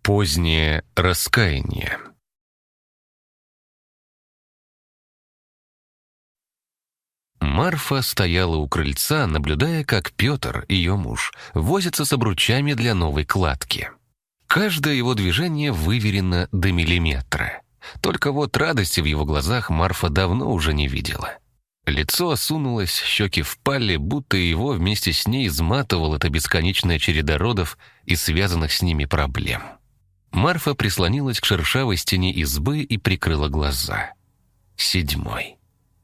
Позднее раскаяние. Марфа стояла у крыльца, наблюдая, как Петр, ее муж, возится с обручами для новой кладки. Каждое его движение выверено до миллиметра. Только вот радости в его глазах Марфа давно уже не видела. Лицо осунулось, щеки впали, будто его вместе с ней изматывала эта бесконечная череда родов и связанных с ними проблем. Марфа прислонилась к шершавой стене избы и прикрыла глаза. Седьмой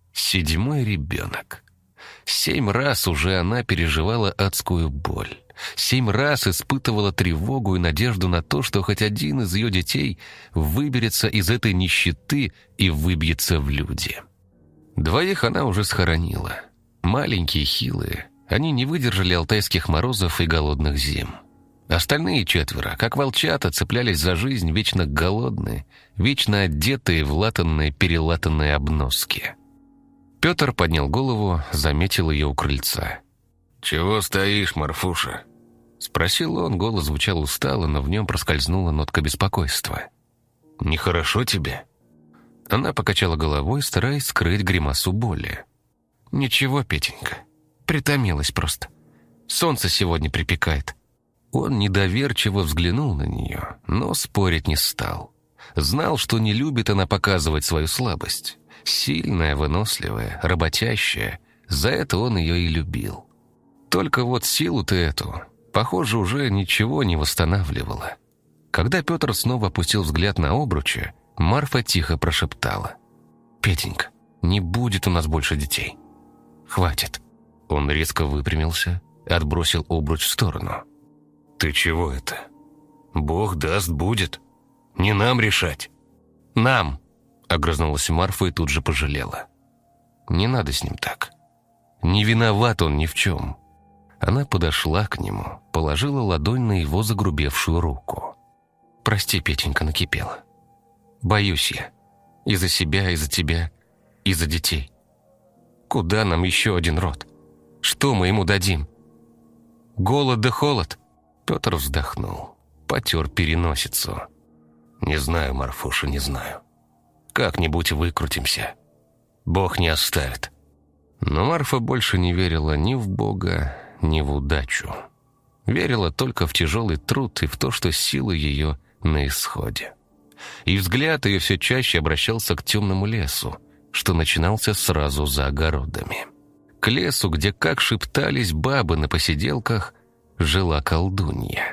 ребенок. 7 раз уже она переживала адскую боль. 7 раз испытывала тревогу и надежду на то, что хоть один из ее детей выберется из этой нищеты и выбьется в люди. 2 она уже схоронила. Маленькие, хилые. Они не выдержали алтайских морозов и голодных зим. Остальные 4, как волчата, цеплялись за жизнь, вечно голодные, вечно одетые в латанные-перелатанные обноски. Петр поднял голову, заметил ее у крыльца. «Чего стоишь, Марфуша?» Спросил он, голос звучал устало, но в нем проскользнула нотка беспокойства. «Нехорошо тебе?» Она покачала головой, стараясь скрыть гримасу боли. «Ничего, Петенька, притомилась просто. Солнце сегодня припекает». Он недоверчиво взглянул на нее, но спорить не стал. Знал, что не любит она показывать свою слабость. Сильная, выносливая, работящая. За это он ее и любил. Только вот силу-то эту, похоже, уже ничего не восстанавливала. Когда Петр снова опустил взгляд на обручи, Марфа тихо прошептала: «Петенька, не будет у нас больше детей. Хватит». Он резко выпрямился, отбросил обруч в сторону. «Ты чего это? Бог даст, будет. Не нам решать». «Нам!» — огрызнулась Марфа и тут же пожалела. «Не надо с ним так. Не виноват он ни в чем». Она подошла к нему, положила ладонь на его загрубевшую руку. «Прости, Петенька, накипела. Боюсь я. И за себя, и за тебя, и за детей. Куда нам еще один род? Что мы ему дадим? Голод да холод?» Петр вздохнул, потер переносицу. «Не знаю, Марфуша, не знаю. Как-нибудь выкрутимся. Бог не оставит». Но Марфа больше не верила ни в Бога, ни в удачу. Верила только в тяжелый труд и в то, что силы ее на исходе. И взгляд ее все чаще обращался к темному лесу, что начинался сразу за огородами. К лесу, где, как шептались бабы на посиделках, жила колдунья.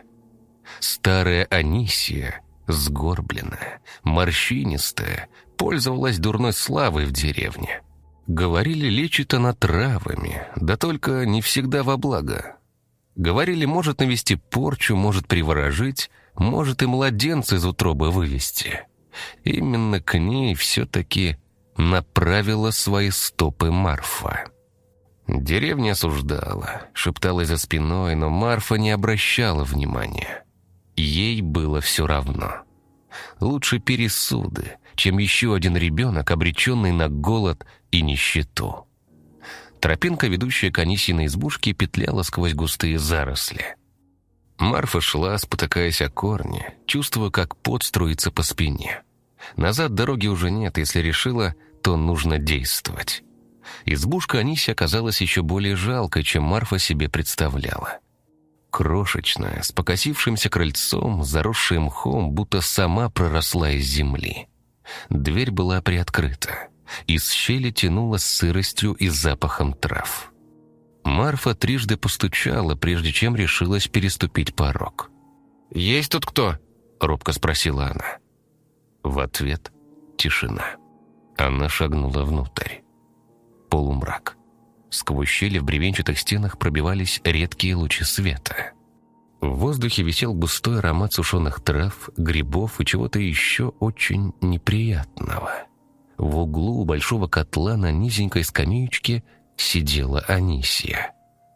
Старая Анисия, сгорбленная, морщинистая, пользовалась дурной славой в деревне. Говорили, лечит она травами, да только не всегда во благо. Говорили, может навести порчу, может приворожить, может и младенца из утробы вывести. Именно к ней все-таки направила свои стопы Марфа. Деревня осуждала, шептала за спиной, но Марфа не обращала внимания. Ей было все равно. Лучше пересуды, чем еще один ребенок, обреченный на голод и нищету. Тропинка, ведущая к Анисиной избушке, петляла сквозь густые заросли. Марфа шла, спотыкаясь о корни, чувствуя, как пот струится по спине. Назад дороги уже нет, если решила, то нужно действовать. Избушка Аниси оказалась еще более жалкой, чем Марфа себе представляла. Крошечная, с покосившимся крыльцом, заросшая мхом, будто сама проросла из земли. Дверь была приоткрыта. Из щели тянуло сыростью и запахом трав. Марфа трижды постучала, прежде чем решилась переступить порог. «Есть тут кто?» — робко спросила она. В ответ — тишина. Она шагнула внутрь. Полумрак. Сквозь щели в бревенчатых стенах пробивались редкие лучи света. В воздухе висел густой аромат сушеных трав, грибов и чего-то еще очень неприятного. В углу у большого котла на низенькой скамеечке сидела Анисия.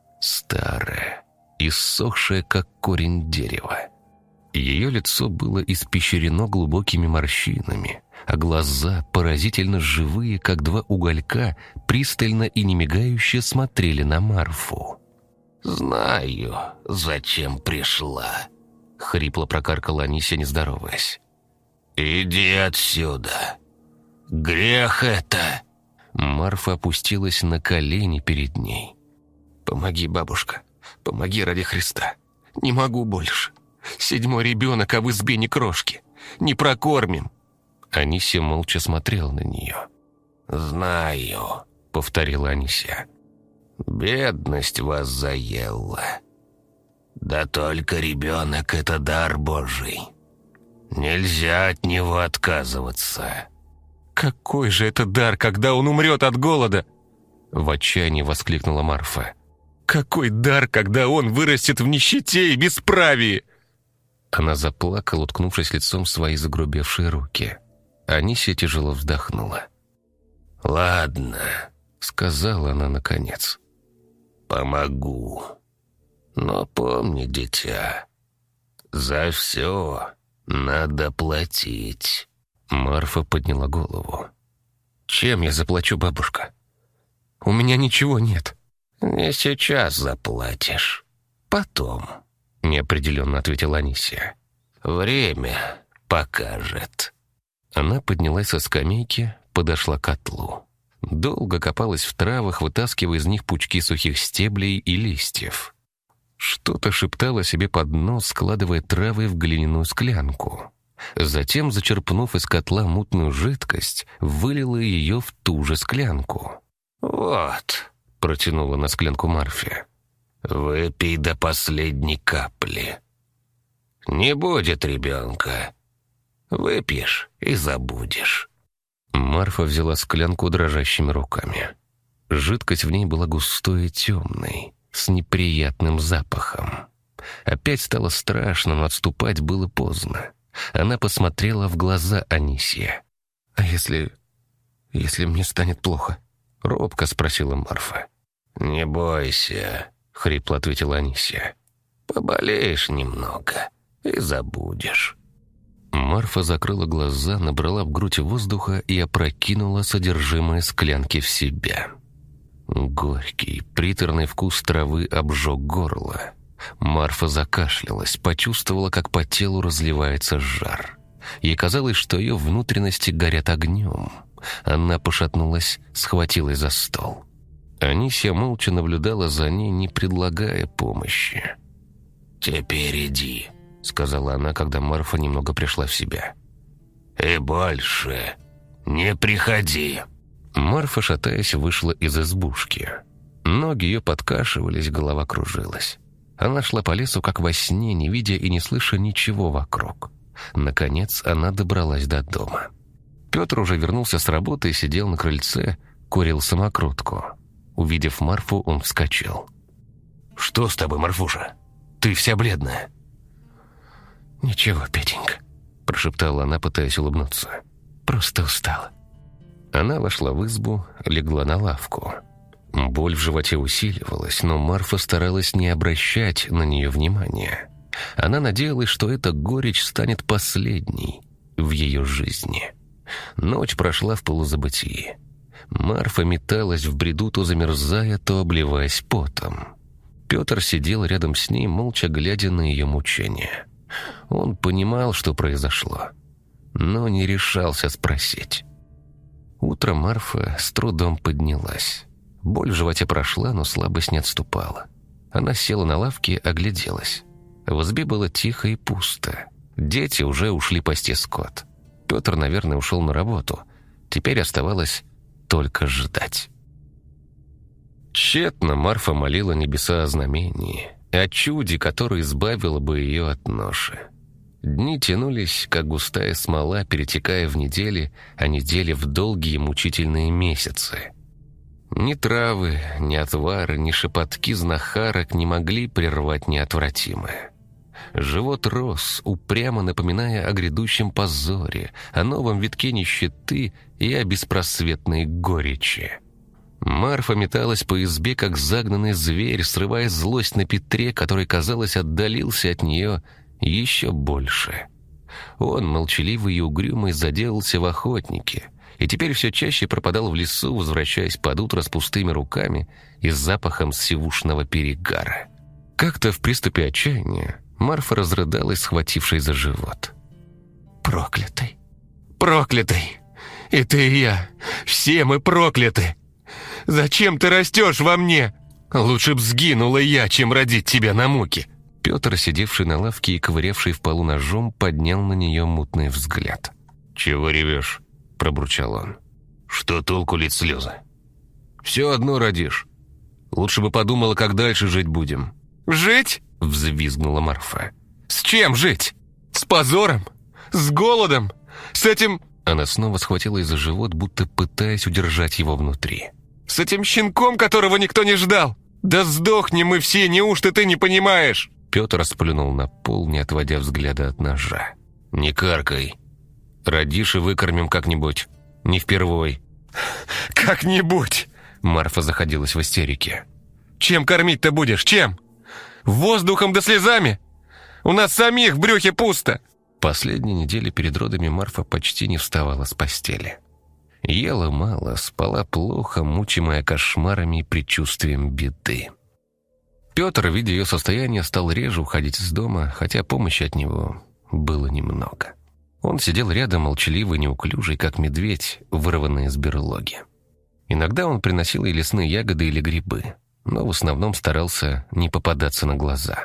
Старая, иссохшая, как корень дерева. Ее лицо было испещрено глубокими морщинами, а глаза, поразительно живые, как 2 уголька, пристально и немигающе смотрели на Марфу. «Знаю, зачем пришла», — хрипло прокаркала Анисия, не здороваясь. «Иди отсюда! Грех это!» Марфа опустилась на колени перед ней. «Помоги, бабушка, помоги ради Христа. Не могу больше. 7-й ребенок, а в избе ни крошки. Не прокормим». Анисия молча смотрела на нее. «Знаю», — повторила Анисия. «Бедность вас заела. Да только ребенок — это дар Божий. Нельзя от него отказываться». «Какой же это дар, когда он умрет от голода?» В отчаянии воскликнула Марфа. «Какой дар, когда он вырастет в нищете и бесправии!» Она заплакала, уткнувшись лицом в свои загрубевшие руки. Анисия тяжело вздохнула. «Ладно», — сказала она наконец. «Помогу. Но помни, дитя, за все надо платить». Марфа подняла голову. «Чем я заплачу, бабушка? У меня ничего нет». «Не сейчас заплатишь. Потом», — неопределенно ответила Анисия. «Время покажет». Она поднялась со скамейки, подошла к котлу. Долго копалась в травах, вытаскивая из них пучки сухих стеблей и листьев. Что-то шептала себе под нос, складывая травы в глиняную склянку. Затем, зачерпнув из котла мутную жидкость, вылила ее в ту же склянку. «Вот», — протянула на склянку Марфе. «Выпей до последней капли. Не будет ребенка. Выпьешь и забудешь». Марфа взяла склянку дрожащими руками. Жидкость в ней была густой и темной, с неприятным запахом. Опять стало страшно, но отступать было поздно. Она посмотрела в глаза Анисии. «А если мне станет плохо?» — робко спросила Марфа. «Не бойся», — хрипло ответила Анисия. «Поболеешь немного и забудешь». Марфа закрыла глаза, набрала в грудь воздуха и опрокинула содержимое склянки в себя. Горький, приторный вкус травы обжег горло. Марфа закашлялась, почувствовала, как по телу разливается жар. Ей казалось, что ее внутренности горят огнем. Она пошатнулась, схватилась за стол. Анисия молча наблюдала за ней, не предлагая помощи. «Теперь иди», — сказала она, когда Марфа немного пришла в себя. «И больше не приходи». Марфа, шатаясь, вышла из избушки. Ноги ее подкашивались, голова кружилась. Она шла по лесу, как во сне, не видя и не слыша ничего вокруг. Наконец, она добралась до дома. Петр уже вернулся с работы и сидел на крыльце, курил самокрутку. Увидев Марфу, он вскочил. «Что с тобой, Марфуша? Ты вся бледная». «Ничего, Петенька», — прошептала она, пытаясь улыбнуться. «Просто устала». Она вошла в избу, легла на лавку. Боль в животе усиливалась, но Марфа старалась не обращать на нее внимания. Она надеялась, что эта горечь станет последней в ее жизни. Ночь прошла в полузабытии. Марфа металась в бреду, то замерзая, то обливаясь потом. Петр сидел рядом с ней, молча глядя на ее мучения. Он понимал, что произошло, но не решался спросить. Утром Марфа с трудом поднялась. Боль в животе прошла, но слабость не отступала. Она села на лавке и огляделась. В избе было тихо и пусто. Дети уже ушли пасти скот. Петр, наверное, ушел на работу. Теперь оставалось только ждать. Тщетно Марфа молила небеса о знамении, о чуде, которое избавило бы ее от ноши. Дни тянулись, как густая смола, перетекая в недели, а недели в долгие мучительные месяцы. Ни травы, ни отвары, ни шепотки знахарок не могли прервать неотвратимое. Живот рос, упрямо напоминая о грядущем позоре, о новом витке нищеты и о беспросветной горечи. Марфа металась по избе, как загнанный зверь, срывая злость на Петре, который, казалось, отдалился от нее еще больше. Он, молчаливый и угрюмый, заделался в охотнике, и теперь все чаще пропадал в лесу, возвращаясь под утро с пустыми руками и с запахом сивушного перегара. Как-то в приступе отчаяния Марфа разрыдалась, схватившись за живот. «Проклятый! Проклятый! И ты, и я! Все мы прокляты! Зачем ты растешь во мне? Лучше б сгинула я, чем родить тебя на муке!» Петр, сидевший на лавке и ковырявший в полу ножом, поднял на нее мутный взгляд. «Чего ревешь?» – пробурчал он. «Что толку лить слезы? Все одно родишь. Лучше бы подумала, как дальше жить будем». «Жить?» – взвизгнула Марфа. «С чем жить? С позором? С голодом? С этим...» Она снова схватилась за живот, будто пытаясь удержать его внутри. «С этим щенком, которого никто не ждал? Да сдохнем мы все, неужто ты не понимаешь?» Петр сплюнул на пол, не отводя взгляда от ножа. «Не каркай. Родишь и выкормим как-нибудь. Не впервой». «Как-нибудь!» Марфа заходилась в истерике. «Чем кормить-то будешь? Чем? Воздухом да слезами? У нас самих в брюхе пусто!» Последние недели перед родами Марфа почти не вставала с постели. Ела мало, спала плохо, мучимая кошмарами и предчувствием беды. Петр, видя ее состояние, стал реже уходить из дома, хотя помощи от него было немного. Он сидел рядом, молчаливый, неуклюжий, как медведь, вырванный из берлоги. Иногда он приносил ей лесные ягоды или грибы, но в основном старался не попадаться на глаза.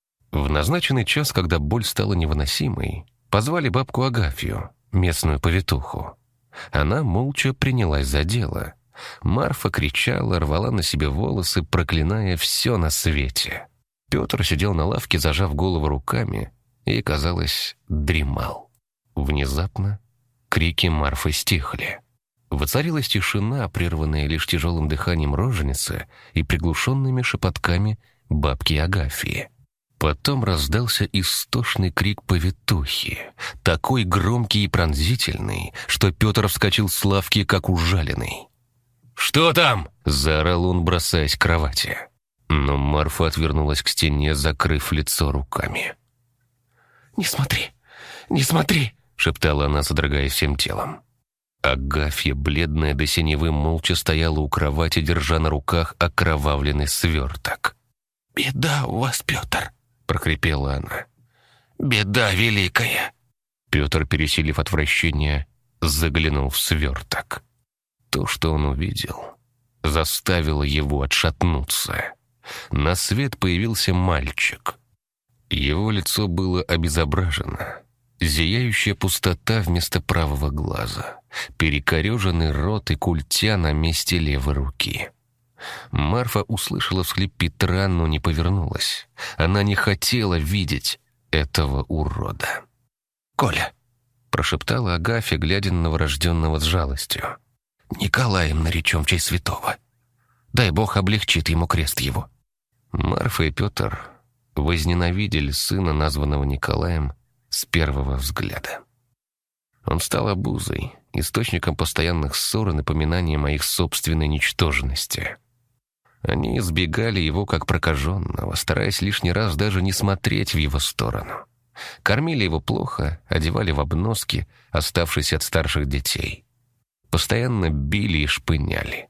В назначенный час, когда боль стала невыносимой, позвали бабку Агафью, местную повитуху. Она молча принялась за дело. Марфа кричала, рвала на себе волосы, проклиная все на свете. Петр сидел на лавке, зажав голову руками, и, казалось, дремал. Внезапно крики Марфы стихли. Воцарилась тишина, прерванная лишь тяжелым дыханием роженицы и приглушенными шепотками бабки Агафьи. Потом раздался истошный крик повитухи, такой громкий и пронзительный, что Петр вскочил с лавки, как ужаленный. «Что там?» — заорал он, бросаясь к кровати. Но Марфа отвернулась к стене, закрыв лицо руками. «Не смотри, не смотри!» — шептала она, содрогаясь всем телом. Агафья, бледная до синевы, молча стояла у кровати, держа на руках окровавленный сверток. «Беда у вас, Петр!» — прохрипела она. «Беда великая!» Петр, пересилив отвращение, заглянул в сверток. То, что он увидел, заставило его отшатнуться. На свет появился мальчик. Его лицо было обезображено. Зияющая пустота вместо правого глаза, перекореженный рот и культя на месте левой руки. Марфа услышала всхлип Петра, но не повернулась. Она не хотела видеть этого урода. «Коля!» — прошептала Агафья, глядя на новорожденного с жалостью. «Николаем наречем в честь святого. Дай Бог облегчит ему крест его». Марфа и Петр возненавидели сына, названного Николаем, с первого взгляда. Он стал обузой, источником постоянных ссор и напоминанием о их собственной ничтожности. Они избегали его как прокаженного, стараясь лишний раз даже не смотреть в его сторону. Кормили его плохо, одевали в обноски, оставшиеся от старших детей. Постоянно били и шпыняли.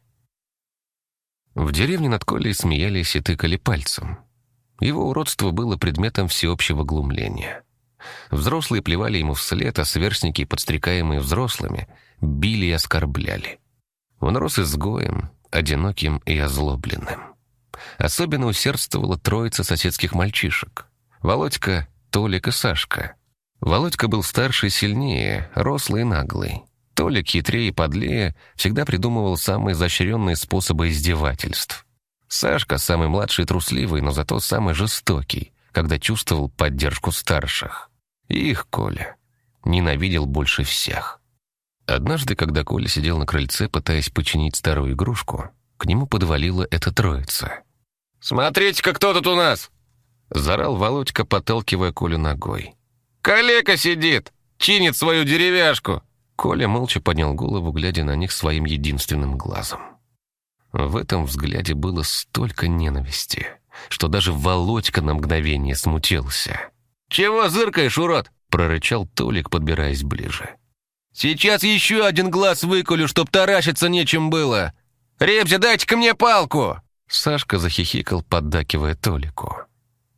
В деревне над Колей смеялись и тыкали пальцем. Его уродство было предметом всеобщего глумления. Взрослые плевали ему вслед, а сверстники, подстрекаемые взрослыми, били и оскорбляли. Он рос изгоем, одиноким и озлобленным. Особенно усердствовала троица соседских мальчишек: Володька, Толик и Сашка. Володька был старше и сильнее, рослый и наглый. Толик, хитрее и подлее, всегда придумывал самые изощренные способы издевательств. Сашка, самый младший и трусливый, но зато самый жестокий, когда чувствовал поддержку старших. И их Коля ненавидел больше всех. Однажды, когда Коля сидел на крыльце, пытаясь починить старую игрушку, к нему подвалила эта троица. «Смотрите-ка, кто тут у нас!» — заорал Володька, подталкивая Колю ногой. «Калека сидит, чинит свою деревяшку!» Коля молча поднял голову, глядя на них своим единственным глазом. В этом взгляде было столько ненависти, что даже Володька на мгновение смутился. «Чего зыркаешь, урод?» — прорычал Толик, подбираясь ближе. «Сейчас еще один глаз выколю, чтоб таращиться нечем было! Ребзя, дайте-ка мне палку!» Сашка захихикал, поддакивая Толику.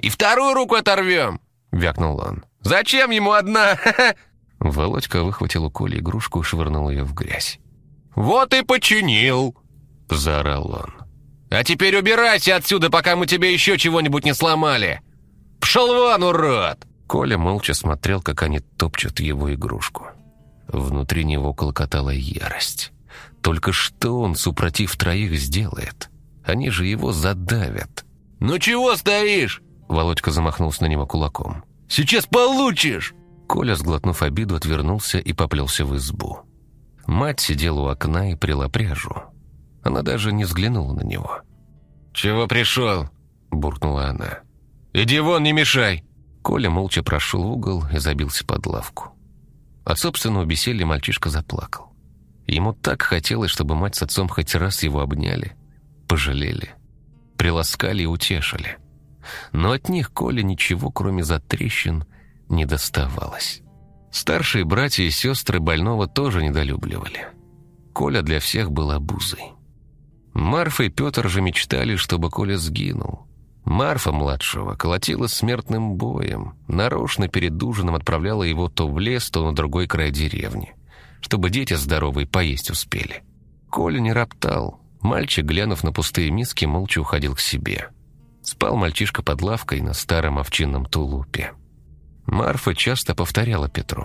И вторую руку оторвем!» — вякнул он. «Зачем ему одна?» Володька выхватил у Коли игрушку и швырнул ее в грязь. «Вот и починил!» — заорал он. «А теперь убирайся отсюда, пока мы тебе еще чего-нибудь не сломали! Пшел вон, урод!» Коля молча смотрел, как они топчут его игрушку. Внутри него клокотала ярость. Только что он, супротив троих, сделает? Они же его задавят. «Ну чего стоишь?» Володька замахнулся на него кулаком. «Сейчас получишь!» Коля, сглотнув обиду, отвернулся и поплелся в избу. Мать сидела у окна и пряла пряжу. Она даже не взглянула на него. «Чего пришел?» – буркнула она. «Иди вон, не мешай!» Коля молча прошел в угол и забился под лавку. От собственного бессилия мальчишка заплакал. Ему так хотелось, чтобы мать с отцом хоть раз его обняли, пожалели, приласкали и утешили. Но от них Коле ничего, кроме затрещин, не доставалось. Старшие братья и сестры больного тоже недолюбливали. Коля для всех был обузой. Марфа и Петр же мечтали, чтобы Коля сгинул. Марфа младшего колотила смертным боем, нарочно перед ужином отправляла его то в лес, то на другой край деревни, чтобы дети здоровые поесть успели. Коля не роптал. Мальчик, глянув на пустые миски, молча уходил к себе. Спал мальчишка под лавкой на старом овчинном тулупе. Марфа часто повторяла Петру: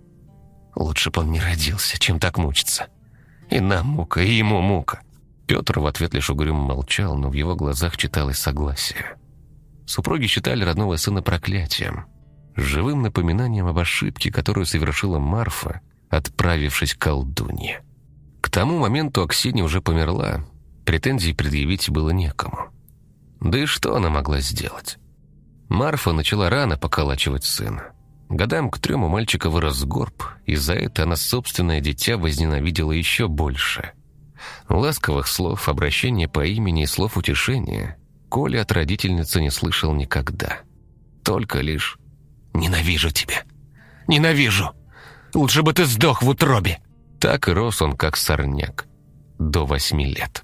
«Лучше бы он не родился, чем так мучиться. И нам мука, и ему мука». Петр в ответ лишь угрюмо молчал, но в его глазах читалось согласие. Супруги считали родного сына проклятием, живым напоминанием об ошибке, которую совершила Марфа, отправившись к колдунье. К тому моменту Аксинья уже померла, претензий предъявить было некому. Да и что она могла сделать? Марфа начала рано поколачивать сына. Годам к 3 у мальчика вырос горб, и за это она собственное дитя возненавидела еще больше. Ласковых слов, обращения по имени и слов утешения Коля от родительницы не слышал никогда. Только лишь «Ненавижу тебя! Ненавижу! Лучше бы ты сдох в утробе!» Так и рос он, как сорняк, до 8 лет.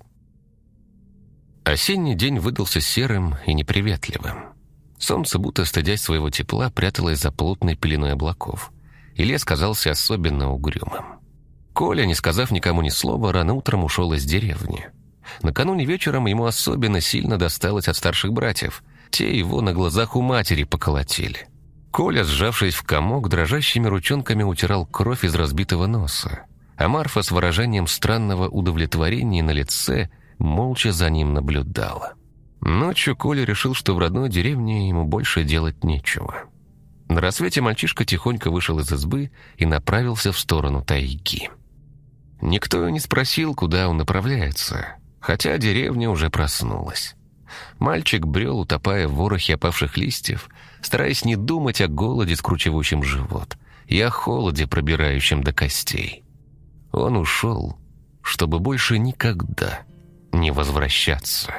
Осенний день выдался серым и неприветливым. Солнце, будто стыдясь своего тепла, пряталось за плотной пеленой облаков, и лес казался особенно угрюмым. Коля, не сказав никому ни слова, рано утром ушел из деревни. Накануне вечером ему особенно сильно досталось от старших братьев. Те его на глазах у матери поколотили. Коля, сжавшись в комок, дрожащими ручонками утирал кровь из разбитого носа, а Марфа с выражением странного удовлетворения на лице молча за ним наблюдала. Ночью Коля решил, что в родной деревне ему больше делать нечего. На рассвете мальчишка тихонько вышел из избы и направился в сторону тайги. Никто и не спросил, куда он направляется, хотя деревня уже проснулась. Мальчик брел, утопая в ворохе опавших листьев, стараясь не думать о голоде, скручивающем живот, и о холоде, пробирающем до костей. Он ушел, чтобы больше никогда не возвращаться.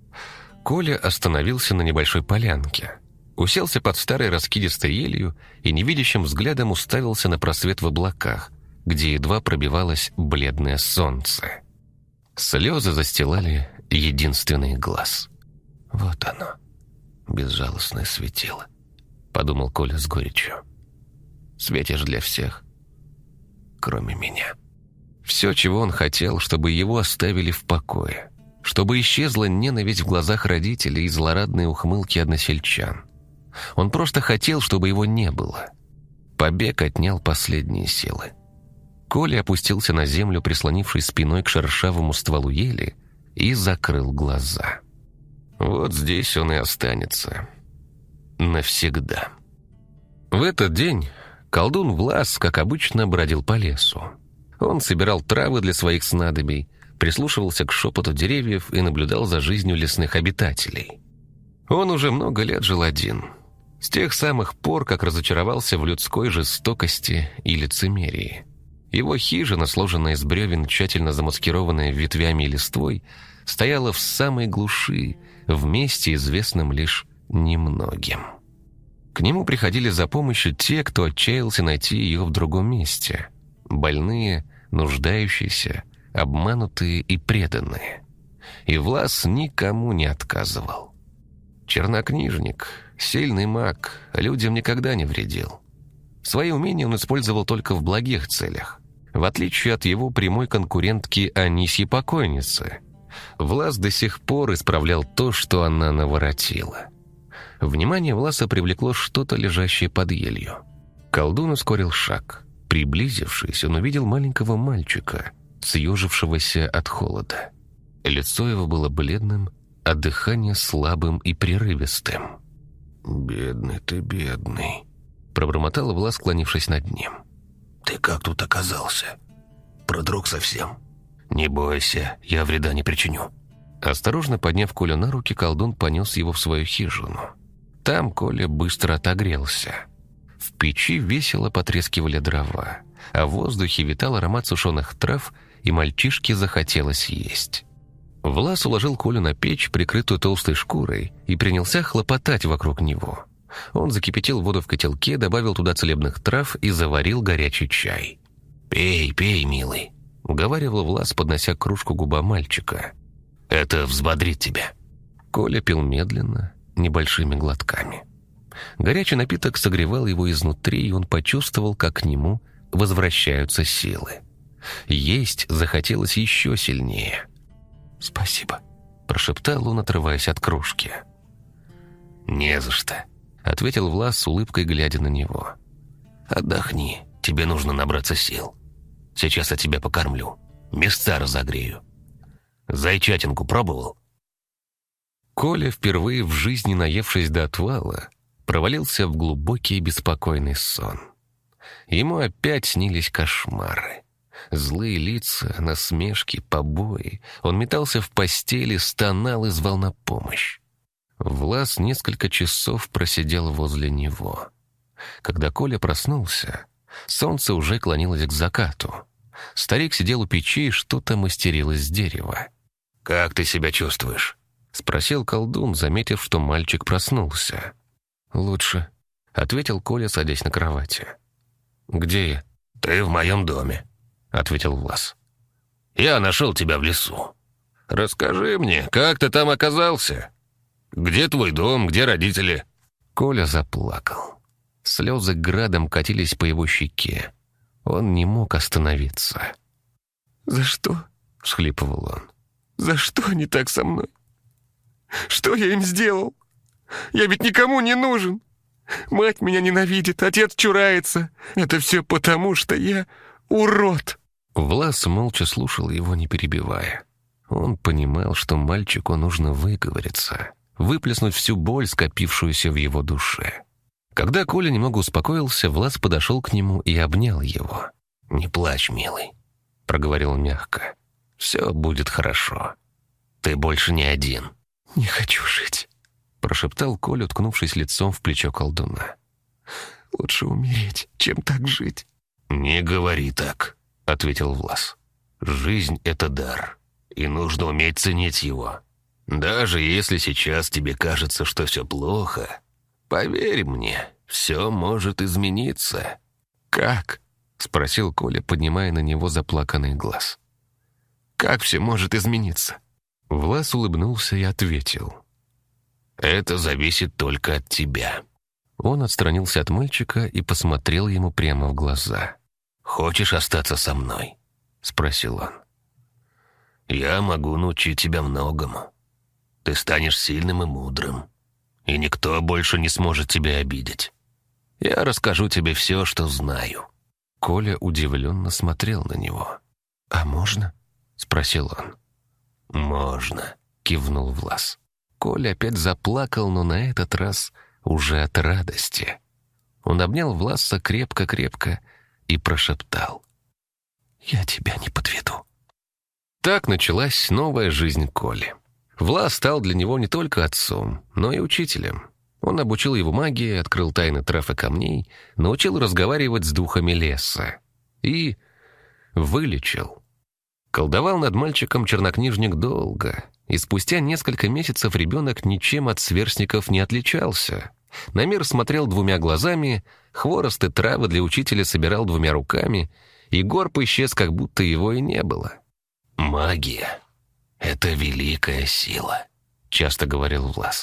Коля остановился на небольшой полянке, уселся под старой раскидистой елью и невидящим взглядом уставился на просвет в облаках, где едва пробивалось бледное солнце. Слезы застилали единственный глаз. «Вот оно, безжалостное светило», — подумал Коля с горечью. «Светишь для всех, кроме меня». Все, чего он хотел, чтобы его оставили в покое, чтобы исчезла ненависть в глазах родителей и злорадные ухмылки односельчан. Он просто хотел, чтобы его не было. Побег отнял последние силы. Коля опустился на землю, прислонившись спиной к шершавому стволу ели, и закрыл глаза. Вот здесь он и останется. Навсегда. В этот день колдун Влас, как обычно, бродил по лесу. Он собирал травы для своих снадобий, прислушивался к шепоту деревьев и наблюдал за жизнью лесных обитателей. Он уже много лет жил один. С тех самых пор, как разочаровался в людской жестокости и лицемерии. Его хижина, сложенная из бревен, тщательно замаскированная ветвями и листвой, стояла в самой глуши, в месте, известном лишь немногим. К нему приходили за помощью те, кто отчаялся найти ее в другом месте. Больные, нуждающиеся, обманутые и преданные. И Влас никому не отказывал. Чернокнижник, Сильный маг людям никогда не вредил. Свои умения он использовал только в благих целях. В отличие от его прямой конкурентки Анисьи-покойницы, Влас до сих пор исправлял то, что она наворотила. Внимание Власа привлекло что-то, лежащее под елью. Колдун ускорил шаг. Приблизившись, он увидел маленького мальчика, съежившегося от холода. Лицо его было бледным, а дыхание слабым и прерывистым. «Бедный ты, бедный», — пробормотал Влас, склонившись над ним. «Ты как тут оказался? Продрог совсем?» «Не бойся, я вреда не причиню». Осторожно подняв Колю на руки, колдун понес его в свою хижину. Там Коля быстро отогрелся. В печи весело потрескивали дрова, а в воздухе витал аромат сушеных трав, и мальчишке захотелось есть. Влас уложил Колю на печь, прикрытую толстой шкурой, и принялся хлопотать вокруг него. Он закипятил воду в котелке, добавил туда целебных трав и заварил горячий чай. «Пей, пей, милый», — уговаривал Влас, поднося кружку к губам мальчика. «Это взбодрит тебя». Коля пил медленно, небольшими глотками. Горячий напиток согревал его изнутри, и он почувствовал, как к нему возвращаются силы. Есть захотелось еще сильнее. «Спасибо», — прошептал он, отрываясь от кружки. «Не за что», — ответил Влас с улыбкой, глядя на него. «Отдохни, тебе нужно набраться сил. Сейчас я тебя покормлю, места разогрею. Зайчатинку пробовал?» Коля, впервые в жизни наевшись до отвала, провалился в глубокий беспокойный сон. Ему опять снились кошмары. Злые лица, насмешки, побои. Он метался в постели, стонал и звал на помощь. Влас несколько часов просидел возле него. Когда Коля проснулся, солнце уже клонилось к закату. Старик сидел у печи и что-то мастерил из дерева. «Как ты себя чувствуешь?» — спросил колдун, заметив, что мальчик проснулся. «Лучше», — ответил Коля, садясь на кровати. «Где я?» «Ты в моем доме», — ответил Влас. «Я нашел тебя в лесу. Расскажи мне, как ты там оказался? Где твой дом, где родители?» Коля заплакал. Слезы градом катились по его щеке. Он не мог остановиться. «За что?» — всхлипывал он. «За что они так со мной? Что я им сделал? Я ведь никому не нужен. Мать меня ненавидит, отец чурается. Это все потому, что я урод». Влас молча слушал его, не перебивая. Он понимал, что мальчику нужно выговориться, выплеснуть всю боль, скопившуюся в его душе. Когда Коля немного успокоился, Влас подошел к нему и обнял его. «Не плачь, милый», — проговорил мягко. «Все будет хорошо. Ты больше не один». «Не хочу жить», — прошептал Коля, уткнувшись лицом в плечо колдуна. «Лучше умереть, чем так жить». «Не говори так», — ответил Влас. «Жизнь — это дар, и нужно уметь ценить его. Даже если сейчас тебе кажется, что все плохо, поверь мне, все может измениться». «Как?» — спросил Коля, поднимая на него заплаканный глаз. «Как все может измениться?» Влас улыбнулся и ответил. «Это зависит только от тебя». Он отстранился от мальчика и посмотрел ему прямо в глаза. «Хочешь остаться со мной?» — спросил он. «Я могу научить тебя многому. Ты станешь сильным и мудрым, и никто больше не сможет тебя обидеть. Я расскажу тебе все, что знаю». Коля удивленно смотрел на него. «А можно?» — спросил он. «Можно», — кивнул Влас. Коля опять заплакал, но на этот раз уже от радости. Он обнял Власа крепко-крепко и прошептал: «Я тебя не подведу». Так началась новая жизнь Коли. Влас стал для него не только отцом, но и учителем. Он обучил его магии, открыл тайны трав и камней, научил разговаривать с духами леса и вылечил. Колдовал над мальчиком чернокнижник долго, и спустя несколько месяцев ребенок ничем от сверстников не отличался. На мир смотрел двумя глазами, хворост и травы для учителя собирал двумя руками, и горб исчез, как будто его и не было. «Магия — это великая сила», — часто говорил Влас.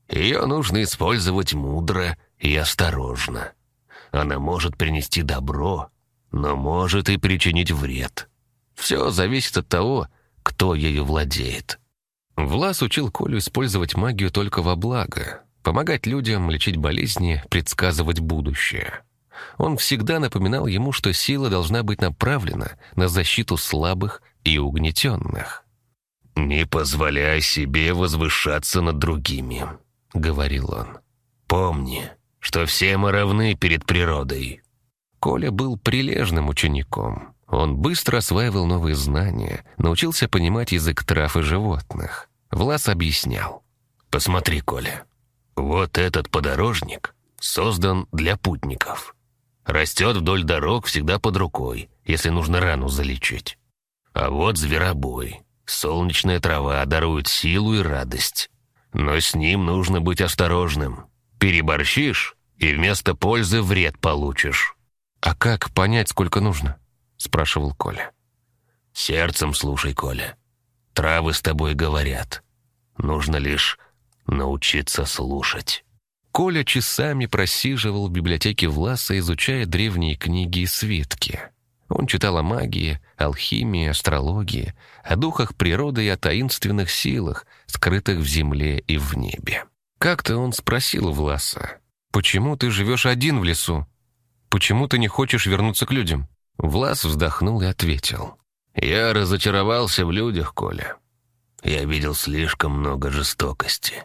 Ее нужно использовать мудро и осторожно. Она может принести добро, но может и причинить вред. Все зависит от того, кто ею владеет. Влас учил Колю использовать магию только во благо, помогать людям, лечить болезни, предсказывать будущее. Он всегда напоминал ему, что сила должна быть направлена на защиту слабых и угнетенных. «Не позволяй себе возвышаться над другими», — говорил он. «Помни, что все мы равны перед природой». Коля был прилежным учеником. Он быстро осваивал новые знания, научился понимать язык трав и животных. Влас объяснял. «Посмотри, Коля, вот этот подорожник создан для путников. Растет вдоль дорог всегда под рукой, если нужно рану залечить. А вот зверобой, солнечная трава дарует силу и радость. Но с ним нужно быть осторожным. Переборщишь, и вместо пользы вред получишь». «А как понять, сколько нужно?» — спрашивал Коля. «Сердцем слушай, Коля. Травы с тобой говорят. Нужно лишь научиться слушать». Коля часами просиживал в библиотеке Власа, изучая древние книги и свитки. Он читал о магии, алхимии, астрологии, о духах природы и о таинственных силах, скрытых в земле и в небе. Как-то он спросил Власа: «Почему ты живешь один в лесу? Почему ты не хочешь вернуться к людям?» Влас вздохнул и ответил: «Я разочаровался в людях, Коля. Я видел слишком много жестокости.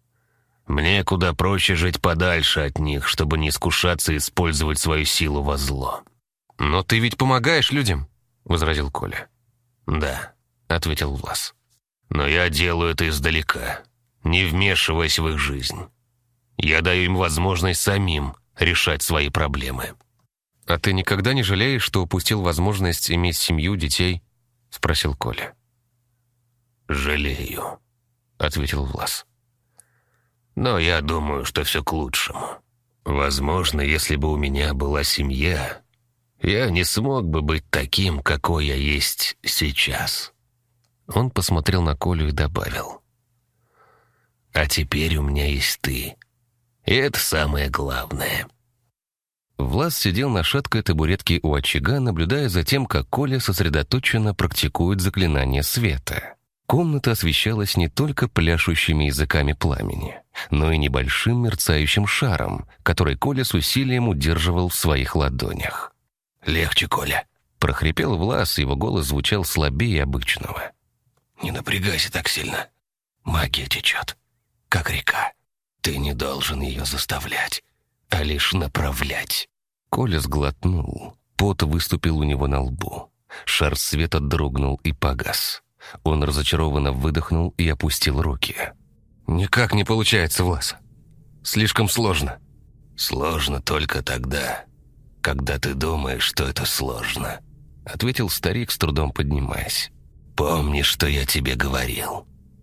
Мне куда проще жить подальше от них, чтобы не искушаться использовать свою силу во зло». «Но ты ведь помогаешь людям», — возразил Коля. «Да», — ответил Влас. «Но я делаю это издалека, не вмешиваясь в их жизнь. Я даю им возможность самим решать свои проблемы». «А ты никогда не жалеешь, что упустил возможность иметь семью, детей?» — спросил Коля. «Жалею», — ответил Влас. «Но я думаю, что все к лучшему. Возможно, если бы у меня была семья, я не смог бы быть таким, какой я есть сейчас». Он посмотрел на Колю и добавил: «А теперь у меня есть ты. И это самое главное». Влас сидел на шаткой табуретке у очага, наблюдая за тем, как Коля сосредоточенно практикует заклинание света. Комната освещалась не только пляшущими языками пламени, но и небольшим мерцающим шаром, который Коля с усилием удерживал в своих ладонях. «Легче, Коля», — прохрипел Влас, его голос звучал слабее обычного. «Не напрягайся так сильно. Магия течет, как река. Ты не должен ее заставлять, а лишь направлять». Коля сглотнул, пот выступил у него на лбу. Шар света дрогнул и погас. Он разочарованно выдохнул и опустил руки. «Никак не получается, Влас. Слишком сложно». «Сложно только тогда, когда ты думаешь, что это сложно», — ответил старик, с трудом поднимаясь. «Помни, что я тебе говорил.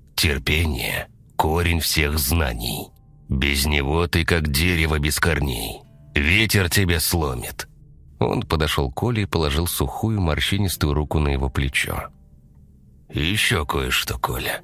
Терпение — корень всех знаний. Без него ты как дерево без корней. Ветер тебя сломит». Он подошел к Коле и положил сухую морщинистую руку на его плечо. «И еще кое-что, Коля.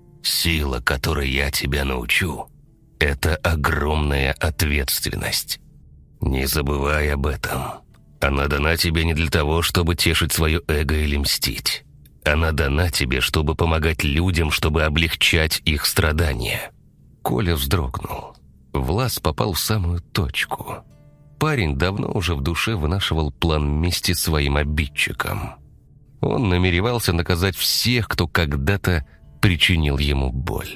Сила, которой я тебя научу, — это огромная ответственность. Не забывай об этом. Она дана тебе не для того, чтобы тешить свое эго или мстить. Она дана тебе, чтобы помогать людям, чтобы облегчать их страдания». Коля вздрогнул. Влас попал в самую точку. Парень давно уже в душе вынашивал план мести своим обидчикам. Он намеревался наказать всех, кто когда-то причинил ему боль.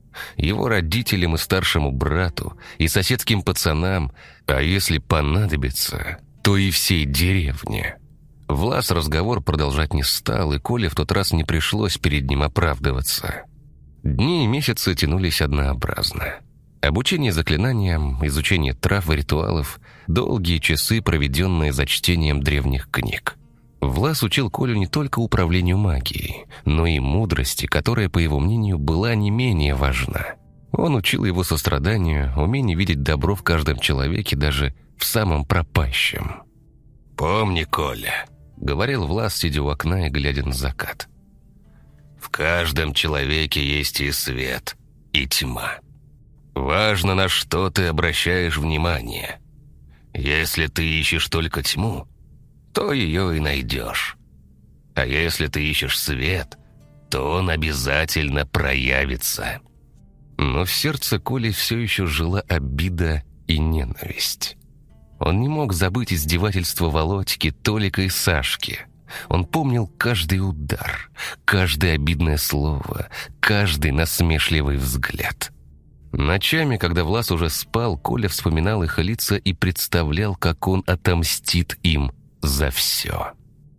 Его родителям и старшему брату, и соседским пацанам, а если понадобится, то и всей деревне. Влас разговор продолжать не стал, и Коле в тот раз не пришлось перед ним оправдываться. Дни и месяцы тянулись однообразно. Обучение заклинаниям, изучение трав и ритуалов, долгие часы, проведенные за чтением древних книг. Влас учил Колю не только управлению магией, но и мудрости, которая, по его мнению, была не менее важна. Он учил его состраданию, умению видеть добро в каждом человеке, даже в самом пропащем. «Помни, Коля», — говорил Влас, сидя у окна и глядя на закат, «в каждом человеке есть и свет, и тьма. Важно, на что ты обращаешь внимание. Если ты ищешь только тьму, то ее и найдешь. А если ты ищешь свет, то он обязательно проявится». Но в сердце Коли все еще жила обида и ненависть. Он не мог забыть издевательства Володьки, Толика и Сашки. Он помнил каждый удар, каждое обидное слово, каждый насмешливый взгляд. Ночами, когда Влас уже спал, Коля вспоминал их лица и представлял, как он отомстит им за все.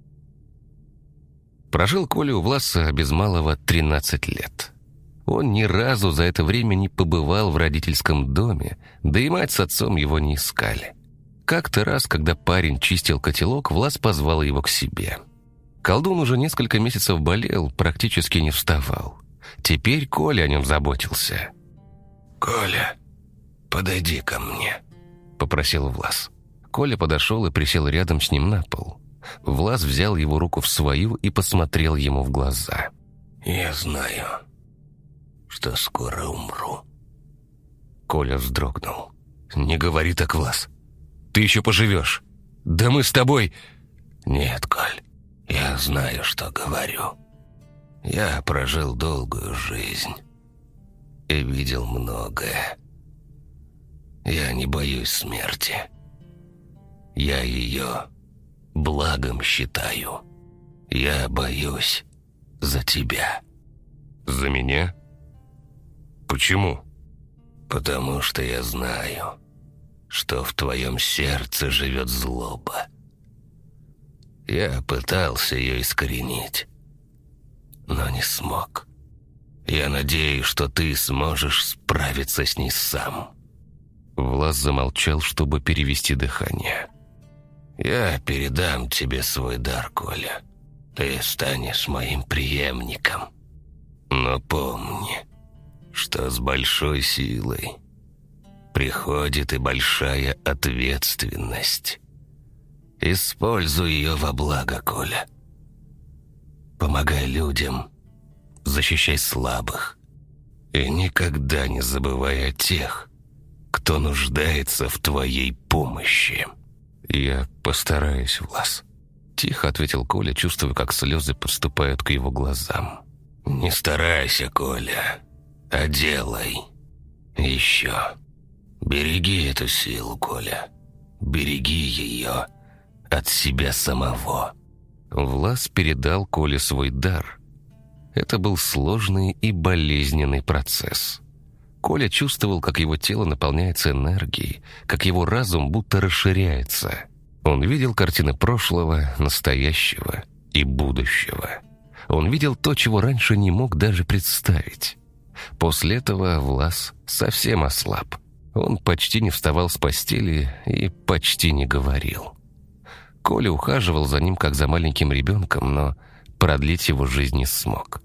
Прожил Коля у Власа без малого 13 лет. Он ни разу за это время не побывал в родительском доме, да и мать с отцом его не искали. Как-то раз, когда парень чистил котелок, Влас позвал его к себе. Колдун уже несколько месяцев болел, практически не вставал. Теперь Коля о нем заботился. «Коля, подойди ко мне», — попросил Влас. Коля подошел и присел рядом с ним на пол. Влас взял его руку в свою и посмотрел ему в глаза. «Я знаю, что скоро умру». Коля вздрогнул. «Не говори так, Влас. Ты еще поживешь. Да мы с тобой...» «Нет, Коль, я знаю, что говорю. Я прожил долгую жизнь и видел многое. Я не боюсь смерти. Я ее благом считаю. Я боюсь за тебя». «За меня? Почему?» «Потому что я знаю, что в твоем сердце живет злоба. Я пытался ее искоренить, но не смог. Я надеюсь, что ты сможешь справиться с ней сам». Влас замолчал, чтобы перевести дыхание. «Я передам тебе свой дар, Коля. Ты станешь моим преемником. Но помни, что с большой силой приходит и большая ответственность. Используй ее во благо, Коля. Помогай людям, защищай слабых. И никогда не забывай о тех, кто нуждается в твоей помощи». «Я постараюсь, Влас», — тихо ответил Коля, чувствуя, как слезы подступают к его глазам. «Не старайся, Коля, а делай. Еще. Береги эту силу, Коля. Береги ее от себя самого». Влас передал Коле свой дар. Это был сложный и болезненный процесс. Коля чувствовал, как его тело наполняется энергией, как его разум будто расширяется. Он видел картины прошлого, настоящего и будущего. Он видел то, чего раньше не мог даже представить. После этого Влас совсем ослаб. Он почти не вставал с постели и почти не говорил. Коля ухаживал за ним, как за маленьким ребенком, но продлить его жизнь не смог.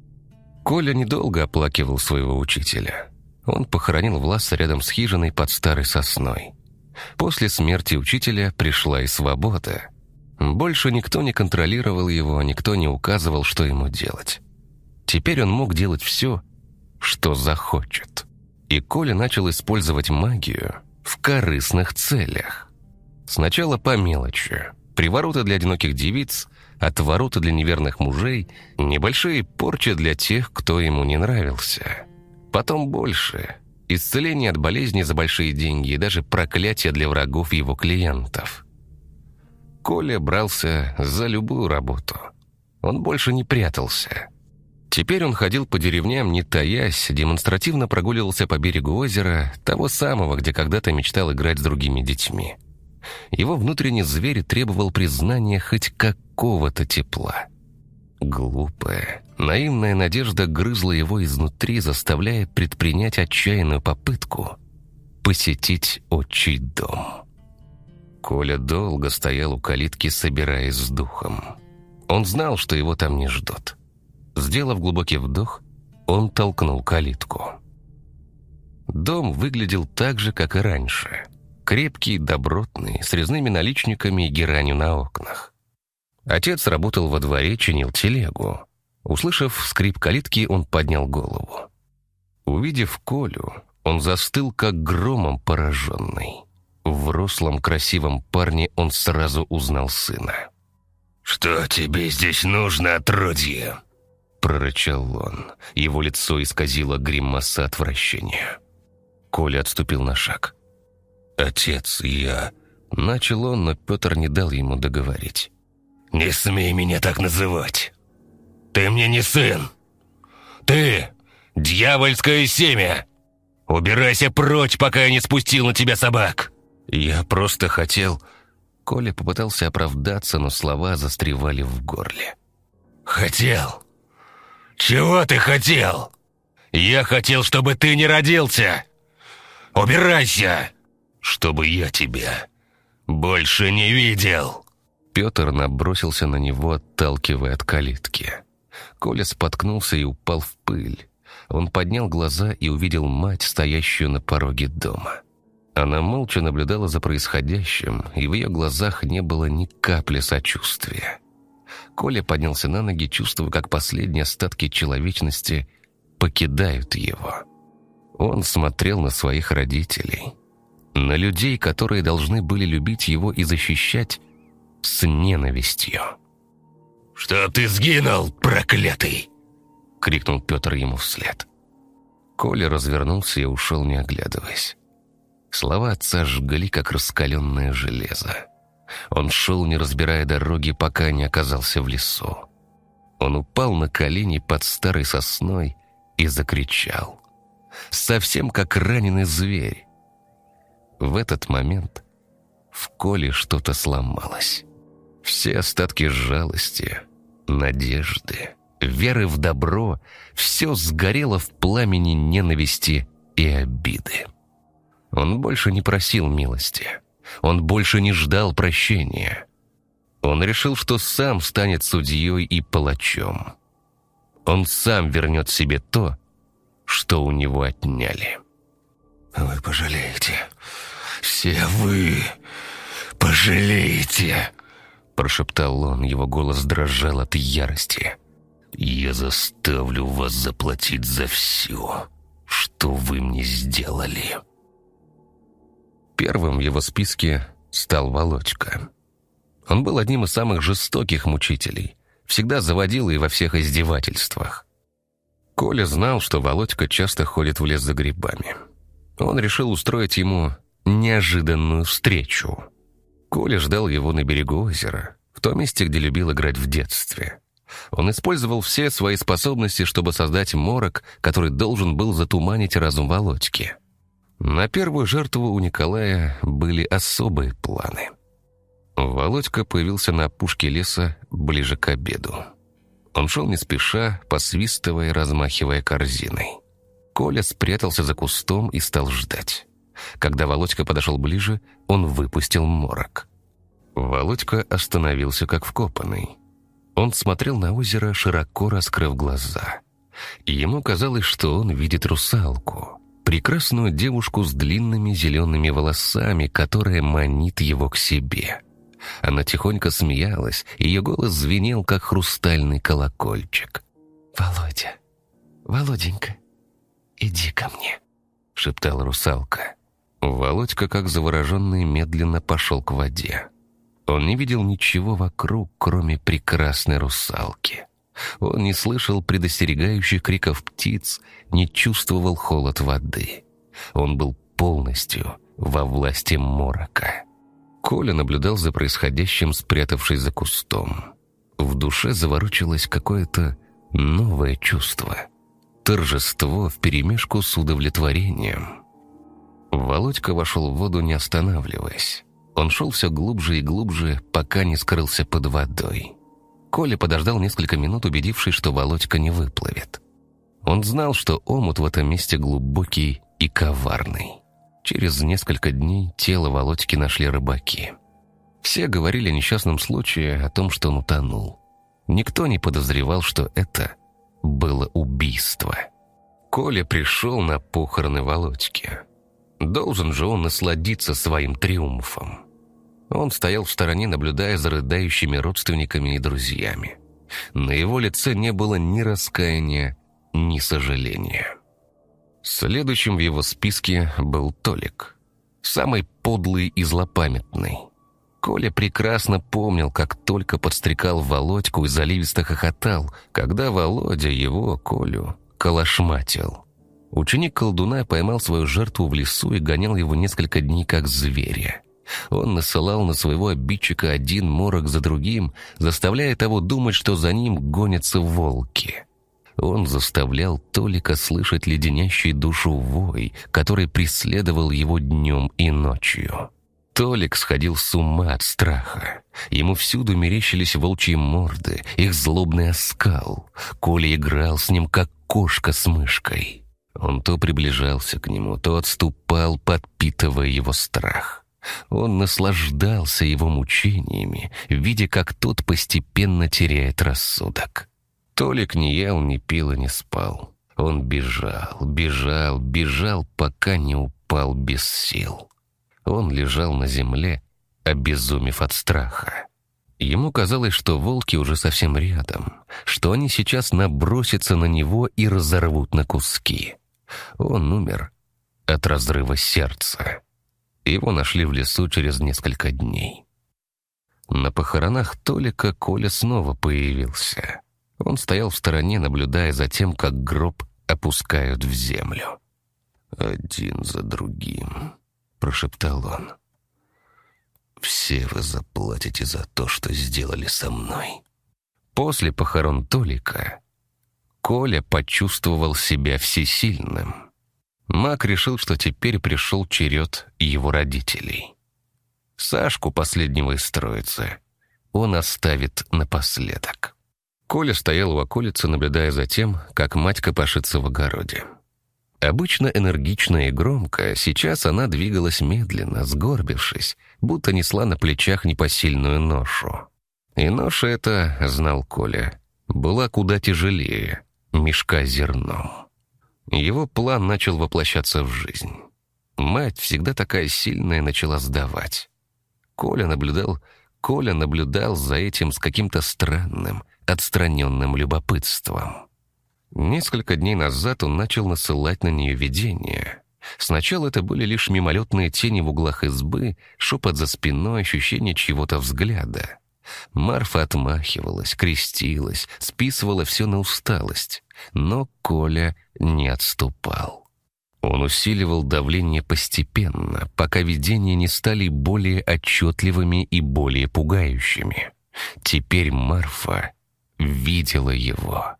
Коля недолго оплакивал своего учителя. Он похоронил Власа рядом с хижиной под старой сосной. После смерти учителя пришла и свобода. Больше никто не контролировал его, никто не указывал, что ему делать. Теперь он мог делать все, что захочет. И Коля начал использовать магию в корыстных целях. Сначала по мелочи. Привороты для одиноких девиц, отвороты для неверных мужей, небольшие порчи для тех, кто ему не нравился. Потом больше. Исцеление от болезней за большие деньги и даже проклятия для врагов его клиентов. Коля брался за любую работу. Он больше не прятался. Теперь он ходил по деревням, не таясь, демонстративно прогуливался по берегу озера, того самого, где когда-то мечтал играть с другими детьми. Его внутренний зверь требовал признания хоть какого-то тепла. Глупая, наивная надежда грызла его изнутри, заставляя предпринять отчаянную попытку посетить отчий дом. Коля долго стоял у калитки, собираясь с духом. Он знал, что его там не ждут. Сделав глубокий вдох, он толкнул калитку. Дом выглядел так же, как и раньше. Крепкий, добротный, с резными наличниками и геранью на окнах. Отец работал во дворе, чинил телегу. Услышав скрип калитки, он поднял голову. Увидев Колю, Он застыл, как громом пораженный. В рослом красивом парне он сразу узнал сына. «Что тебе здесь нужно, отродье?» Прорычал он. Его лицо исказило гримаса отвращения. Коля отступил на шаг. «Отец, я...» Начал он, но Петр не дал ему договорить. «Не смей меня так называть. Ты мне не сын. Ты — дьявольское семя. Убирайся прочь, пока я не спустил на тебя собак». «Я просто хотел...» Коля попытался оправдаться, но слова застревали в горле. «Хотел? Чего ты хотел? Я хотел, чтобы ты не родился. Убирайся, чтобы я тебя больше не видел». Петр набросился на него, отталкивая от калитки. Коля споткнулся и упал в пыль. Он поднял глаза и увидел мать, стоящую на пороге дома. Она молча наблюдала за происходящим, и в ее глазах не было ни капли сочувствия. Коля поднялся на ноги, чувствуя, как последние остатки человечности покидают его. Он смотрел на своих родителей, на людей, которые должны были любить его и защищать, с ненавистью. «Что ты сгинул, проклятый?» — крикнул Петр ему вслед. Коля развернулся и ушел, не оглядываясь. Слова отца жгли, как раскаленное железо. Он шел, не разбирая дороги, пока не оказался в лесу. Он упал на колени под старой сосной и закричал. Совсем как раненый зверь. В этот момент в Коле что-то сломалось. Все остатки жалости, надежды, веры в добро — все сгорело в пламени ненависти и обиды. Он больше не просил милости. Он больше не ждал прощения. Он решил, что сам станет судьей и палачом. Он сам вернет себе то, что у него отняли. «Вы пожалеете. Все вы пожалеете», — прошептал он. Его голос дрожал от ярости. «Я заставлю вас заплатить за все, что вы мне сделали». Первым в его списке стал Володька. Он был одним из самых жестоких мучителей, всегда заводил и во всех издевательствах. Коля знал, что Володька часто ходит в лес за грибами. Он решил устроить ему неожиданную встречу. Коля ждал его на берегу озера, в том месте, где любил играть в детстве. Он использовал все свои способности, чтобы создать морок, который должен был затуманить разум Володьки. На первую жертву у Николая были особые планы. Володька появился на опушке леса ближе к обеду. Он шел не спеша, посвистывая и размахивая корзиной. Коля спрятался за кустом и стал ждать. Когда Володька подошел ближе, он выпустил морок. Володька остановился как вкопанный. Он смотрел на озеро, широко раскрыв глаза. Ему казалось, что он видит русалку. Прекрасную девушку с длинными зелеными волосами, которая манит его к себе. Она тихонько смеялась, ее голос звенел, как хрустальный колокольчик. «Володя, Володенька, иди ко мне», — шептала русалка. Володька, как завороженный, медленно пошел к воде. Он не видел ничего вокруг, кроме прекрасной русалки. Он не слышал предостерегающих криков птиц, не чувствовал холод воды. Он был полностью во власти морока. Коля наблюдал за происходящим, спрятавшись за кустом. В душе заворочилось какое-то новое чувство. Торжество вперемешку с удовлетворением. Володька вошел в воду, не останавливаясь. Он шел все глубже и глубже, пока не скрылся под водой. Коля подождал несколько минут, убедившись, что Володька не выплывет. Он знал, что омут в этом месте глубокий и коварный. Через несколько дней тело Володьки нашли рыбаки. Все говорили о несчастном случае, о том, что он утонул. Никто не подозревал, что это было убийство. Коля пришел на похороны Володьки. Должен же он насладиться своим триумфом. Он стоял в стороне, наблюдая за рыдающими родственниками и друзьями. На его лице не было ни раскаяния, ни сожаления. Следующим в его списке был Толик, самый подлый и злопамятный. Коля прекрасно помнил, как только подстрекал Володьку и заливисто хохотал, когда Володя его, Колю, калашматил. Ученик колдуна поймал свою жертву в лесу и гонял его несколько дней как зверя. Он насылал на своего обидчика один морок за другим, заставляя того думать, что за ним гонятся волки. Он заставлял Толика слышать леденящий душу вой, который преследовал его днем и ночью. Толик сходил с ума от страха. Ему всюду мерещились волчьи морды, их злобный оскал. Коля играл с ним, как кошка с мышкой. Он то приближался к нему, то отступал, подпитывая его страх. Он наслаждался его мучениями, видя, как тот постепенно теряет рассудок. Толик не ел, не пил и не спал. Он бежал, пока не упал без сил. Он лежал на земле, обезумев от страха. Ему казалось, что волки уже совсем рядом, что они сейчас набросятся на него и разорвут на куски. Он умер от разрыва сердца. Его нашли в лесу через несколько дней. На похоронах Толика Коля снова появился. Он стоял в стороне, наблюдая за тем, как гроб опускают в землю. «Один за другим», — прошептал он. «Все вы заплатите за то, что сделали со мной». После похорон Толика Коля почувствовал себя всесильным. Маг решил, что теперь пришел черед его родителей. Сашку, последнего из троицы, он оставит напоследок. Коля стоял у околицы, наблюдая за тем, как мать копошится в огороде. Обычно энергичная и громкая, сейчас она двигалась медленно, сгорбившись, будто несла на плечах непосильную ношу. И ноша эта, знал Коля, была куда тяжелее мешка с зерном. Его план начал воплощаться в жизнь. Мать, всегда такая сильная, начала сдавать. Коля наблюдал за этим с каким-то странным, отстраненным любопытством. Несколько дней назад он начал насылать на нее видения. Сначала это были лишь мимолетные тени в углах избы, шепот за спиной, ощущение чьего-то взгляда. Марфа отмахивалась, крестилась, списывала все на усталость. Но Коля не отступал. Он усиливал давление постепенно, пока видения не стали более отчетливыми и более пугающими. Теперь Марфа видела его.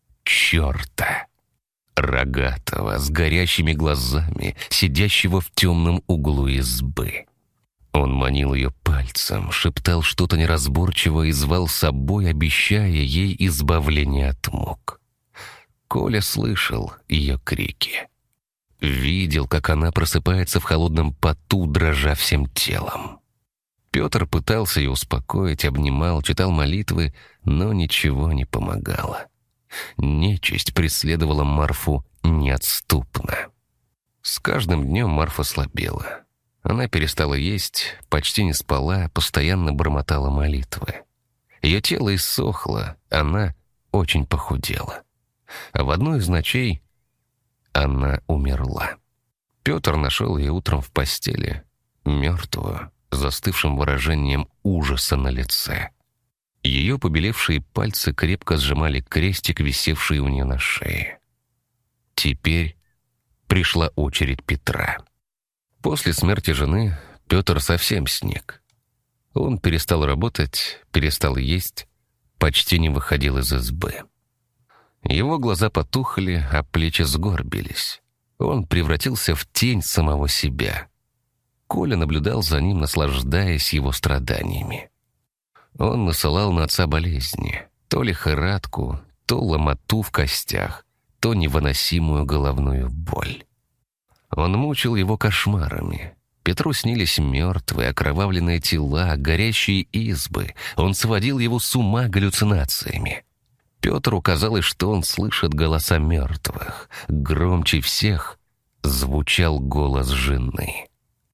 Черта! Рогатого, с горящими глазами, сидящего в темном углу избы. Он манил ее пальцем, шептал что-то неразборчиво и звал с собой, обещая ей избавление от мук. Коля слышал ее крики. Видел, как она просыпается в холодном поту, дрожа всем телом. Петр пытался ее успокоить, обнимал, читал молитвы, но ничего не помогало. Нечисть преследовала Марфу неотступно. С каждым днем Марфа слабела. Она перестала есть, почти не спала, постоянно бормотала молитвы. Ее тело иссохло, она очень похудела. А в одну из ночей она умерла. Петр нашел ее утром в постели, мертвую, с застывшим выражением ужаса на лице. Ее побелевшие пальцы крепко сжимали крестик, висевший у нее на шее. Теперь пришла очередь Петра. После смерти жены Петр совсем сник. Он перестал работать, перестал есть, почти не выходил из избы. Его глаза потухли, а плечи сгорбились. Он превратился в тень самого себя. Коля наблюдал за ним, наслаждаясь его страданиями. Он насылал на отца болезни, то лихорадку, то ломоту в костях, то невыносимую головную боль. Он мучил его кошмарами. Петру снились мертвые, окровавленные тела, горящие избы. Он сводил его с ума галлюцинациями. Петру казалось, что он слышит голоса мертвых. Громче всех звучал голос жены.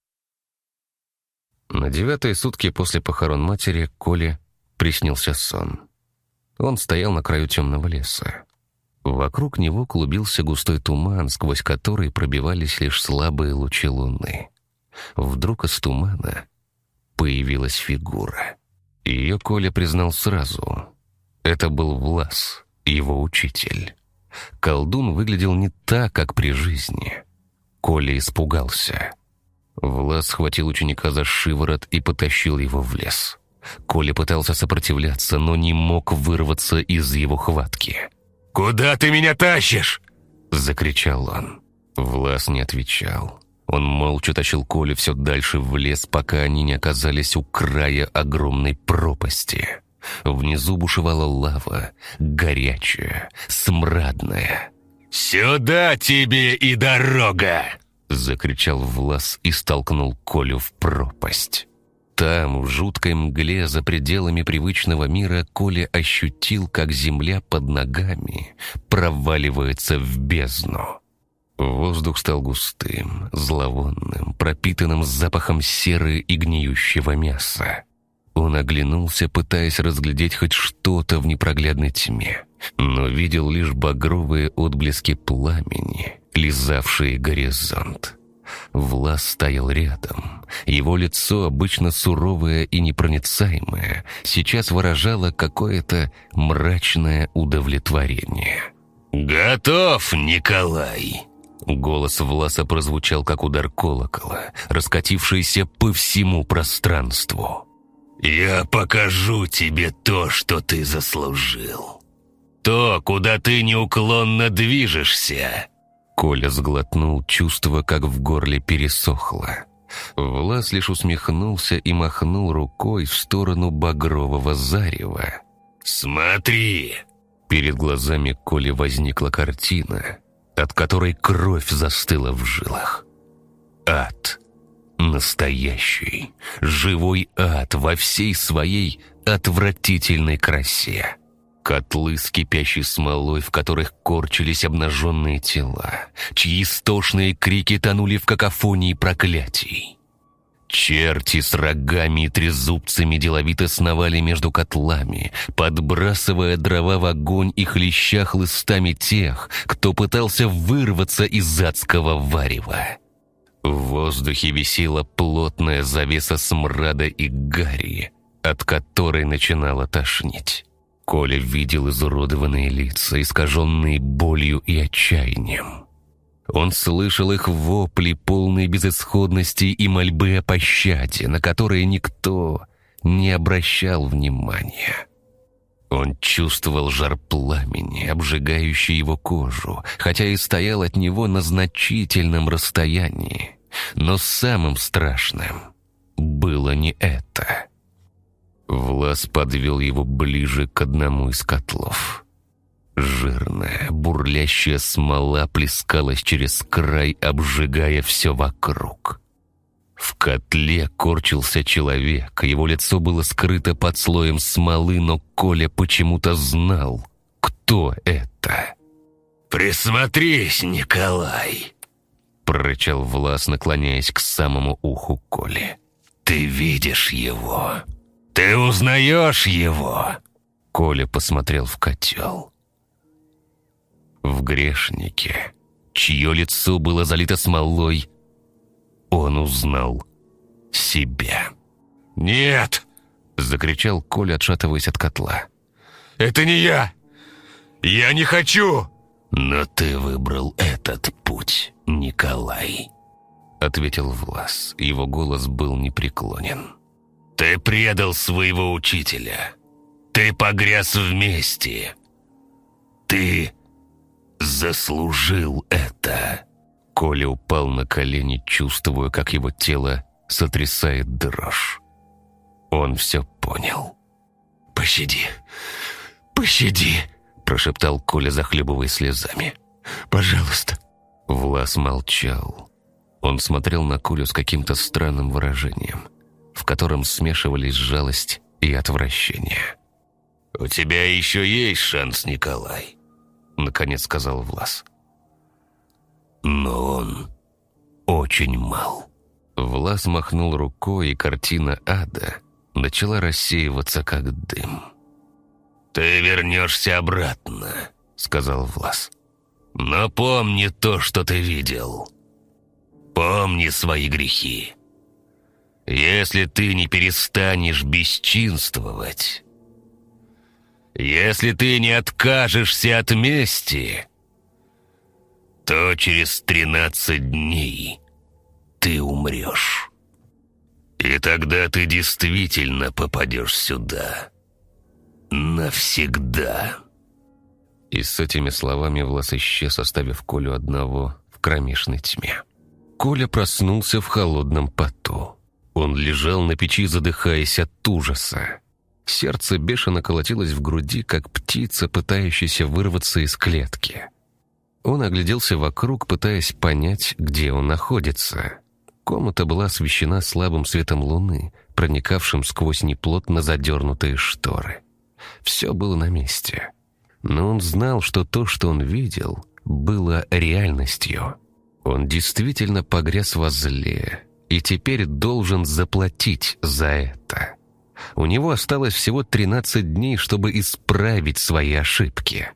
На 9-е сутки после похорон матери Коле приснился сон. Он стоял на краю темного леса. Вокруг него клубился густой туман, сквозь который пробивались лишь слабые лучи луны. Вдруг из тумана появилась фигура. Ее Коля признал сразу. Это был Влас, его учитель. Колдун выглядел не так, как при жизни. Коля испугался. Влас схватил ученика за шиворот и потащил его в лес. Коля пытался сопротивляться, но не мог вырваться из его хватки. «Куда ты меня тащишь?» — закричал он. Влас не отвечал. Он молча тащил Колю все дальше в лес, пока они не оказались у края огромной пропасти. Внизу бушевала лава, горячая, смрадная. «Сюда тебе и дорога!» — закричал Влас и столкнул Колю в пропасть. Там, в жуткой мгле, за пределами привычного мира, Коля ощутил, как земля под ногами проваливается в бездну. Воздух стал густым, зловонным, пропитанным запахом серы и гниющего мяса. Он оглянулся, пытаясь разглядеть хоть что-то в непроглядной тьме, но видел лишь багровые отблески пламени, лизавшие горизонт. Влас стоял рядом. Его лицо, обычно суровое и непроницаемое, сейчас выражало какое-то мрачное удовлетворение. «Готов, Николай!» Голос Власа прозвучал, как удар колокола, раскатившийся по всему пространству. «Я покажу тебе то, что ты заслужил. То, куда ты неуклонно движешься». Коля сглотнул, чувствуя, как в горле пересохло. Влас лишь усмехнулся и махнул рукой в сторону багрового зарева. «Смотри!» Перед глазами Коли возникла картина, от которой кровь застыла в жилах. Ад. Настоящий, живой ад во всей своей отвратительной красе. Котлы с кипящей смолой, в которых корчились обнаженные тела, чьи истошные крики тонули в какофонии проклятий. Черти с рогами и трезубцами деловито сновали между котлами, подбрасывая дрова в огонь и хлеща хлыстами тех, кто пытался вырваться из адского варева. В воздухе висела плотная завеса смрада и гари, от которой начинало тошнить. Коля видел изуродованные лица, искаженные болью и отчаянием. Он слышал их вопли, полные безысходности и мольбы о пощаде, на которые никто не обращал внимания. Он чувствовал жар пламени, обжигающий его кожу, хотя и стоял от него на значительном расстоянии. Но самым страшным было не это. Влас подвел его ближе к одному из котлов. Жирная, бурлящая смола плескалась через край, обжигая все вокруг. В котле корчился человек, его лицо было скрыто под слоем смолы, но Коля почему-то знал, кто это. «Присмотрись, Николай!» — прорычал Влас, наклоняясь к самому уху Коли. «Ты видишь его? Ты узнаешь его?» Коля посмотрел в котел. В грешнике, чье лицо было залито смолой, он узнал себя. «Нет!» — закричал Коля, отшатываясь от котла. «Это не я! Я не хочу!» «Но ты выбрал этот путь, Николай», — ответил Влас. Его голос был непреклонен. «Ты предал своего учителя. Ты погряз вместе. Ты заслужил это». Коля упал на колени, чувствуя, как его тело сотрясает дрожь. Он все понял. «Пощади, пощади!» — прошептал Коля, захлебываясь слезами. «Пожалуйста!» Влас молчал. Он смотрел на Колю с каким-то странным выражением, в котором смешивались жалость и отвращение. «У тебя еще есть шанс, Николай», — наконец сказал Влас. «Но он очень мал». Влас махнул рукой, и картина ада начала рассеиваться, как дым. «Ты вернешься обратно. сказал Влас. «Но помни то, что ты видел. Помни свои грехи. Если ты не перестанешь бесчинствовать, если ты не откажешься от мести, то через 13 дней ты умрешь. И тогда ты действительно попадешь сюда. Навсегда». И с этими словами Влас исчез, оставив Колю одного в кромешной тьме. Коля проснулся в холодном поту. Он лежал на печи, задыхаясь от ужаса. Сердце бешено колотилось в груди, как птица, пытающаяся вырваться из клетки. Он огляделся вокруг, пытаясь понять, где он находится. Комната была освещена слабым светом луны, проникавшим сквозь неплотно задернутые шторы. Все было на месте. Но он знал, что то, что он видел, было реальностью. Он действительно погряз во зле и теперь должен заплатить за это. У него осталось всего 13 дней, чтобы исправить свои ошибки.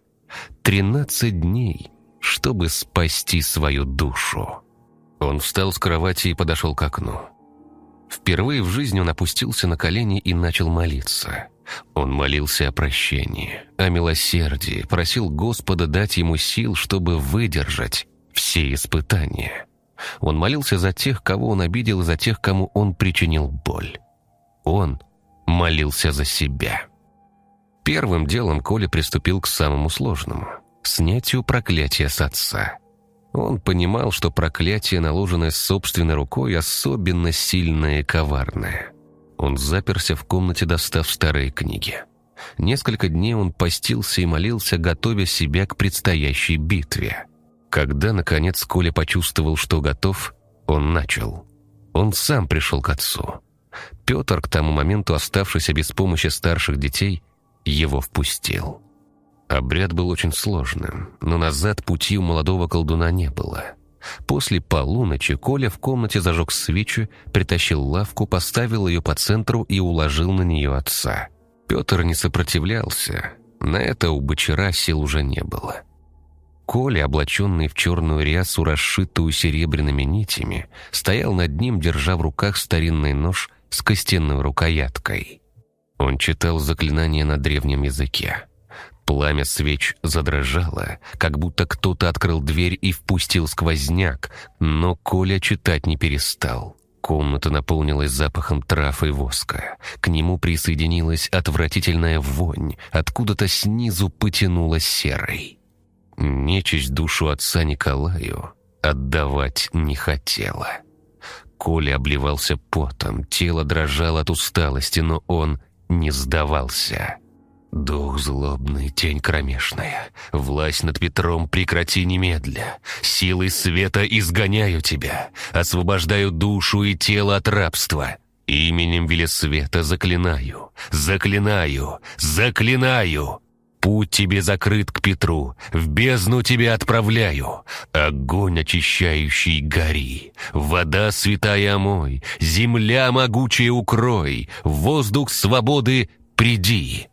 13 дней, чтобы спасти свою душу. Он встал с кровати и подошел к окну. Впервые в жизни он опустился на колени и начал молиться. Он молился о прощении, о милосердии, просил Господа дать ему сил, чтобы выдержать все испытания. Он молился за тех, кого он обидел, и за тех, кому он причинил боль. Он молился за себя. Первым делом Коля приступил к самому сложному – снятию проклятия с отца. Он понимал, что проклятие, наложенное собственной рукой, особенно сильное и коварное. Он заперся в комнате, достав старые книги. Несколько дней он постился и молился, готовя себя к предстоящей битве. Когда, наконец, Коля почувствовал, что готов, он начал. Он сам пришел к отцу. Петр, к тому моменту оставшийся без помощи старших детей, его впустил. Обряд был очень сложным, но назад пути у молодого колдуна не было. После полуночи Коля в комнате зажег свечу, притащил лавку, поставил ее по центру и уложил на нее отца. Петр не сопротивлялся. На это у бочара сил уже не было. Коля, облаченный в черную рясу, расшитую серебряными нитями, стоял над ним, держа в руках старинный нож с костяной рукояткой. Он читал заклинание на древнем языке. Пламя свеч задрожало, как будто кто-то открыл дверь и впустил сквозняк, но Коля читать не перестал. Комната наполнилась запахом трав и воска. К нему присоединилась отвратительная вонь, откуда-то снизу потянуло серой. Нечисть душу отца Николаю отдавать не хотела. Коля обливался потом, тело дрожало от усталости, но он не сдавался. «Дух злобный, тень кромешная, власть над Петром прекрати немедля. Силой света изгоняю тебя, освобождаю душу и тело от рабства. Именем Велесвета заклинаю, заклинаю, заклинаю. Путь тебе закрыт к Петру, в бездну тебя отправляю. Огонь очищающий гори, вода святая омой, земля могучая укрой, воздух свободы приди.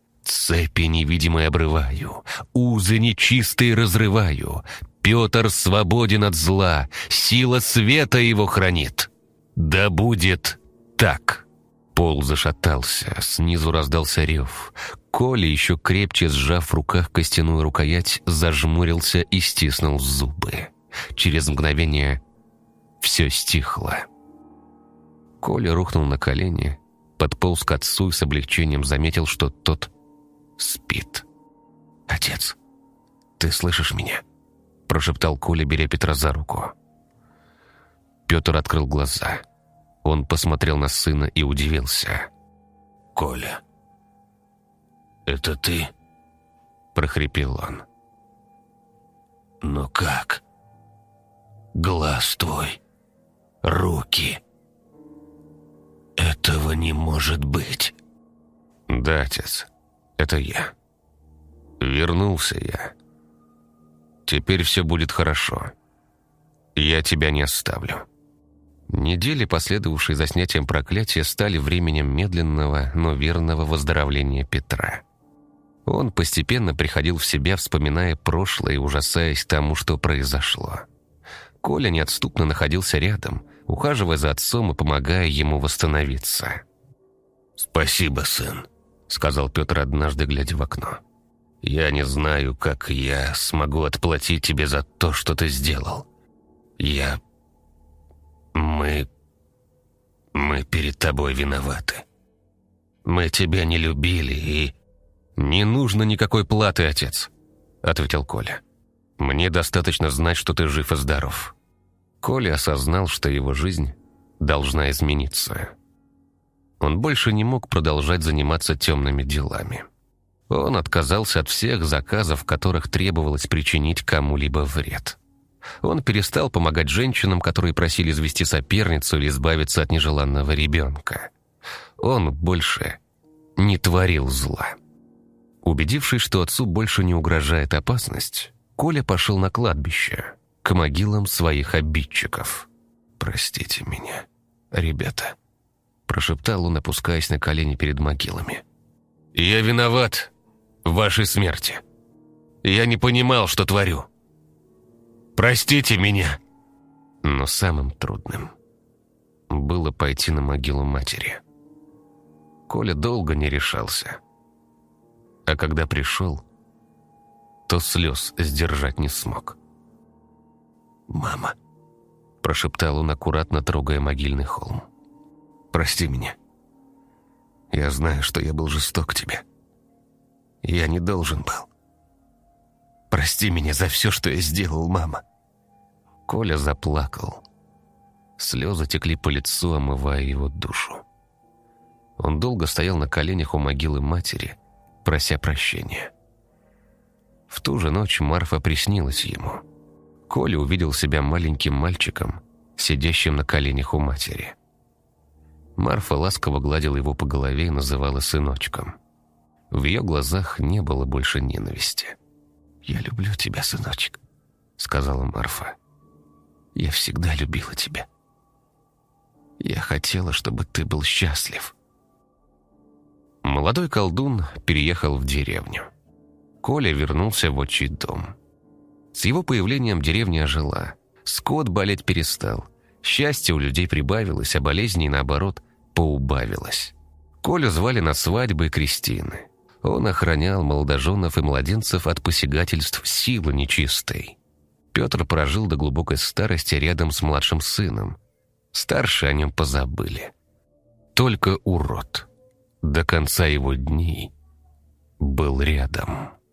Цепи невидимые обрываю, узы нечистые разрываю. Петр свободен от зла, сила света его хранит. Да будет так». Пол зашатался, снизу раздался рев. Коля, еще крепче сжав в руках костяную рукоять, зажмурился и стиснул зубы. Через мгновение все стихло. Коля рухнул на колени, подполз к отцу и с облегчением заметил, что тот спит. «Отец, ты слышишь меня?» – прошептал Коля, беря Петра за руку. Петр открыл глаза. Он посмотрел на сына и удивился. «Коля, это ты?» – прохрипел он. «Но как? Глаз твой, руки. Этого не может быть». «Да, отец, это я. Вернулся я. Теперь все будет хорошо. Я тебя не оставлю». Недели, последовавшие за снятием проклятия, стали временем медленного, но верного выздоровления Петра. Он постепенно приходил в себя, вспоминая прошлое и ужасаясь тому, что произошло. Коля неотступно находился рядом, ухаживая за отцом и помогая ему восстановиться. «Спасибо, сын», — сказал Петр однажды, глядя в окно. «Я не знаю, как я смогу отплатить тебе за то, что ты сделал. Мы перед тобой виноваты. Мы тебя не любили и...» «Не нужно никакой платы, отец», — ответил Коля. «Мне достаточно знать, что ты жив и здоров». Коля осознал, что его жизнь должна измениться. Он больше не мог продолжать заниматься темными делами. Он отказался от всех заказов, в которых требовалось причинить кому-либо вред. Он перестал помогать женщинам, которые просили завести соперницу или избавиться от нежеланного ребенка. Он больше не творил зла. Убедившись, что отцу больше не угрожает опасность, Коля пошел на кладбище, к могилам своих обидчиков. «Простите меня, ребята», — прошептал он, опускаясь на колени перед могилами. «Я виноват в вашей смерти. Я не понимал, что творю. Простите меня». Но самым трудным было пойти на могилу матери. Коля долго не решался. А когда пришел, то слез сдержать не смог. «Мама», — прошептал он, аккуратно трогая могильный холм. «Прости меня. Я знаю, что я был жесток к тебе. Я не должен был. Прости меня за все, что я сделал, мама». Коля заплакал. Слезы текли по лицу, омывая его душу. Он долго стоял на коленях у могилы матери, прося прощения. В ту же ночь Марфа приснилась ему. Коля увидел себя маленьким мальчиком, сидящим на коленях у матери. Марфа ласково гладила его по голове и называла сыночком. В ее глазах не было больше ненависти. «Я люблю тебя, сыночек», — сказала Марфа. «Я всегда любила тебя. Я хотела, чтобы ты был счастлив». Молодой колдун переехал в деревню. Коля вернулся в отчий дом. С его появлением деревня ожила. Скот болеть перестал. Счастья у людей прибавилось, а болезней, наоборот, поубавилось. Колю звали на свадьбы и крестины. Он охранял молодоженов и младенцев от посягательств силы нечистой. Петр прожил до глубокой старости рядом с младшим сыном. Старшие о нем позабыли. Только урод до конца его дней был рядом.